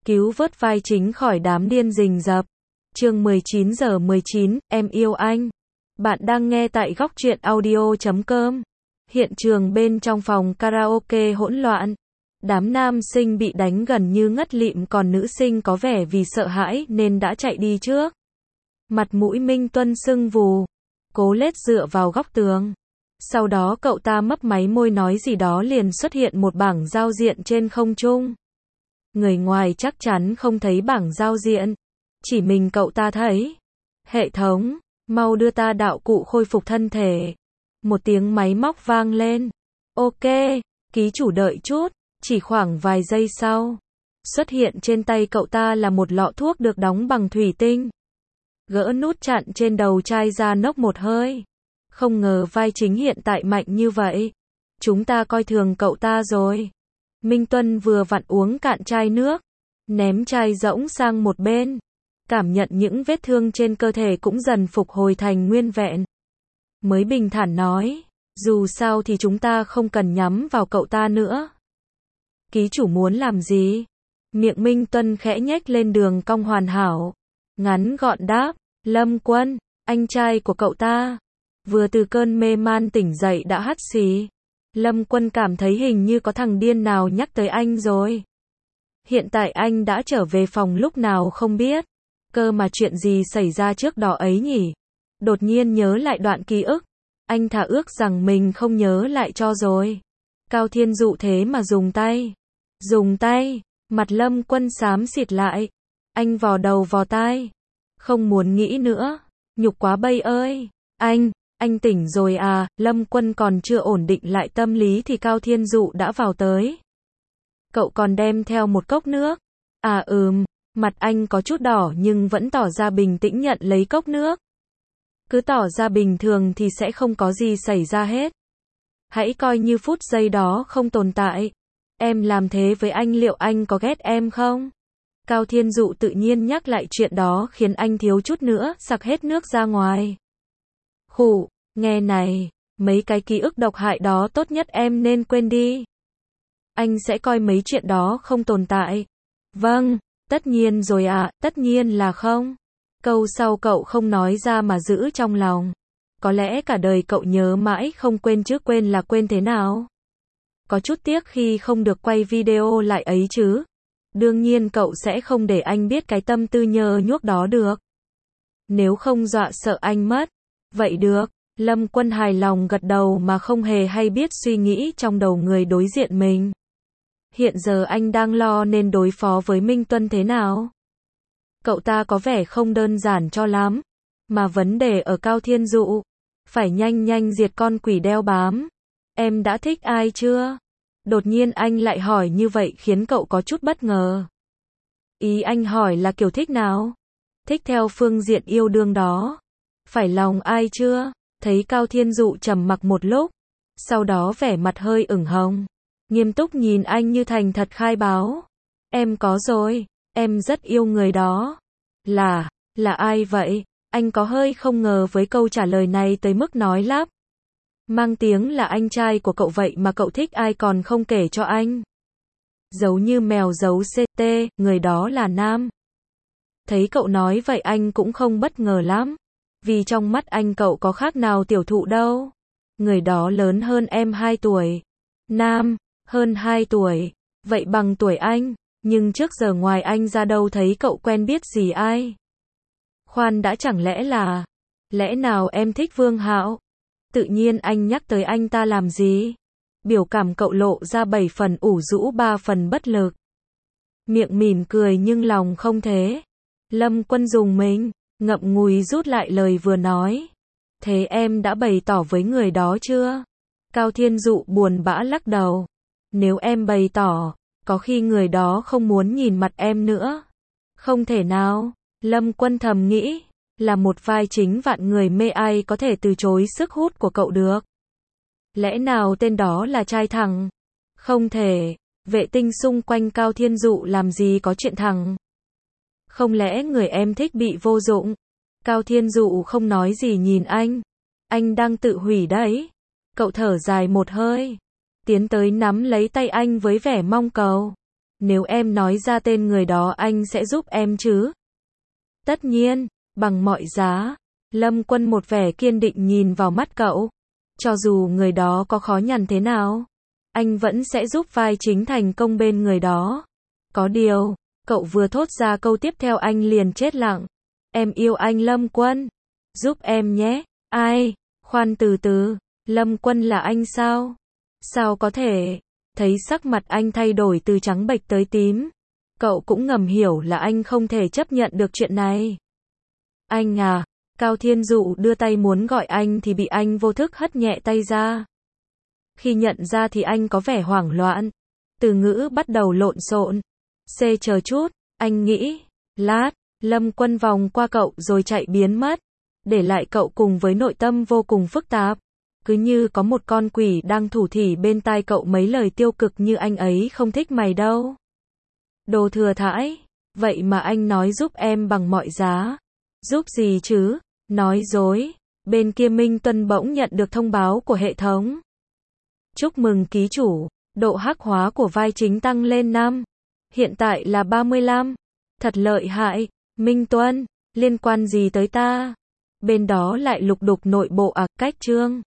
cứu vớt vai chính khỏi đám điên rình rập. Chương 19:19, em yêu anh. Bạn đang nghe tại góc truyện audio.com. Hiện trường bên trong phòng karaoke hỗn loạn. Đám nam sinh bị đánh gần như ngất lịm, còn nữ sinh có vẻ vì sợ hãi nên đã chạy đi trước. Mặt mũi Minh Tuân sưng vù, Cố Lết dựa vào góc tường. Sau đó cậu ta mấp máy môi nói gì đó, liền xuất hiện một bảng giao diện trên không trung. Người ngoài chắc chắn không thấy bảng giao diện, chỉ mình cậu ta thấy. Hệ thống, mau đưa ta đạo cụ khôi phục thân thể. Một tiếng máy móc vang lên. Ok, ký chủ đợi chút. Chỉ khoảng vài giây sau, xuất hiện trên tay cậu ta là một lọ thuốc được đóng bằng thủy tinh. Gỡ nút chặn trên đầu chai ra nốc một hơi. Không ngờ vai chính hiện tại mạnh như vậy. Chúng ta coi thường cậu ta rồi. Minh Tuân vừa vặn uống cạn chai nước, ném chai rỗng sang một bên. Cảm nhận những vết thương trên cơ thể cũng dần phục hồi thành nguyên vẹn. Mới bình thản nói, dù sao thì chúng ta không cần nhắm vào cậu ta nữa. Ký chủ muốn làm gì? Miệng Minh Tuân khẽ nhếch lên đường cong hoàn hảo. Ngắn gọn đáp, Lâm Quân, anh trai của cậu ta. Vừa từ cơn mê man tỉnh dậy đã hắt xì. Lâm Quân cảm thấy hình như có thằng điên nào nhắc tới anh rồi. Hiện tại anh đã trở về phòng lúc nào không biết. Cơ mà chuyện gì xảy ra trước đó ấy nhỉ? Đột nhiên nhớ lại đoạn ký ức. Anh thà ước rằng mình không nhớ lại cho rồi. Cao Thiên Dụ thế mà dùng tay. Dùng tay, mặt Lâm Quân xám xịt lại. Anh vò đầu vò tai. Không muốn nghĩ nữa. Nhục quá bây ơi. Anh tỉnh rồi à? Lâm Quân còn chưa ổn định lại tâm lý thì Cao Thiên Dụ đã vào tới. Cậu còn đem theo một cốc nước. À mặt anh có chút đỏ nhưng vẫn tỏ ra bình tĩnh nhận lấy cốc nước. Cứ tỏ ra bình thường thì sẽ không có gì xảy ra hết. Hãy coi như phút giây đó không tồn tại. Em làm thế với anh liệu anh có ghét em không? Cao Thiên Dụ tự nhiên nhắc lại chuyện đó khiến anh thiếu chút nữa sặc hết nước ra ngoài. Khụ, nghe này, mấy cái ký ức độc hại đó tốt nhất em nên quên đi. Anh sẽ coi mấy chuyện đó không tồn tại. Vâng, tất nhiên rồi ạ, tất nhiên là không. Câu sau cậu không nói ra mà giữ trong lòng. Có lẽ cả đời cậu nhớ mãi không quên chứ quên là quên thế nào. Có chút tiếc khi không được quay video lại ấy chứ. Đương nhiên cậu sẽ không để anh biết cái tâm tư nhơ nhuốc đó được. Nếu không dọa sợ anh mất. Vậy được. Lâm Quân hài lòng gật đầu mà không hề hay biết suy nghĩ trong đầu người đối diện mình. Hiện giờ anh đang lo nên đối phó với Minh Tuân thế nào. Cậu ta có vẻ không đơn giản cho lắm. Mà vấn đề ở Cao Thiên Dụ. Phải nhanh diệt con quỷ đeo bám. Em đã thích ai chưa? Đột nhiên anh lại hỏi như vậy khiến cậu có chút bất ngờ. Ý anh hỏi là kiểu thích nào? Thích theo phương diện yêu đương đó. Phải lòng ai chưa? Thấy Cao Thiên Dụ trầm mặc một lúc. Sau đó vẻ mặt hơi ửng hồng. Nghiêm túc nhìn anh như thành thật khai báo. Em có rồi. Em rất yêu người đó. Là ai vậy? Anh có hơi không ngờ với câu trả lời này tới mức nói lắp. Mang tiếng là anh trai của cậu vậy mà cậu thích ai còn không kể cho anh. Giấu như mèo giấu CT, người đó là nam. Thấy cậu nói vậy anh cũng không bất ngờ lắm. Vì trong mắt anh cậu có khác nào tiểu thụ đâu. Người đó lớn hơn em 2 tuổi. Nam, hơn 2 tuổi. Vậy bằng tuổi anh. Nhưng trước giờ ngoài anh ra đâu thấy cậu quen biết gì ai. Khoan đã, chẳng lẽ là. Lẽ nào em thích Vương Hạo? Tự nhiên anh nhắc tới anh ta làm gì? Biểu cảm cậu lộ ra 7 phần ủ rũ 3 phần bất lực. Miệng mỉm cười nhưng lòng không thế. Lâm Quân dùng mình, ngậm ngùi rút lại lời vừa nói. Thế em đã bày tỏ với người đó chưa? Cao Thiên Dụ buồn bã lắc đầu. Nếu em bày tỏ, có khi người đó không muốn nhìn mặt em nữa. Không thể nào, Lâm Quân thầm nghĩ. Là một vai chính vạn người mê ai có thể từ chối sức hút của cậu được. Lẽ nào tên đó là trai thẳng? Không thể, vệ tinh xung quanh Cao Thiên Dụ làm gì có chuyện thẳng. Không lẽ người em thích bị vô dụng? Cao Thiên Dụ không nói gì nhìn anh. Anh đang tự hủy đấy. Cậu thở dài một hơi. Tiến tới nắm lấy tay anh với vẻ mong cầu. Nếu em nói ra tên người đó anh sẽ giúp em chứ? Tất nhiên, bằng mọi giá. Lâm Quân một vẻ kiên định nhìn vào mắt cậu. Cho dù người đó có khó nhằn thế nào, anh vẫn sẽ giúp vai chính thành công bên người đó. Có điều, cậu vừa thốt ra câu tiếp theo anh liền chết lặng. Em yêu anh Lâm Quân. Giúp em nhé. Ai? Khoan từ từ. Lâm Quân là anh sao? Sao có thể? Thấy sắc mặt anh thay đổi từ trắng bệch tới tím. Cậu cũng ngầm hiểu là anh không thể chấp nhận được chuyện này. Anh à, Cao Thiên Dụ đưa tay muốn gọi anh thì bị anh vô thức hất nhẹ tay ra. Khi nhận ra thì anh có vẻ hoảng loạn. Từ ngữ bắt đầu lộn xộn. Chờ chút, anh nghĩ. Lát, Lâm Quân vòng qua cậu rồi chạy biến mất. Để lại cậu cùng với nội tâm vô cùng phức tạp. Cứ như có một con quỷ đang thủ thỉ bên tai cậu mấy lời tiêu cực như anh ấy không thích mày đâu. Đồ thừa thãi. Vậy mà anh nói giúp em bằng mọi giá. Giúp gì chứ? Nói dối. Bên kia Minh Tuân bỗng nhận được thông báo của hệ thống. Chúc mừng ký chủ. Độ hắc hóa của vai chính tăng lên 5. Hiện tại là 35. Thật lợi hại. Minh Tuân, liên quan gì tới ta? Bên đó lại lục đục nội bộ cách chương.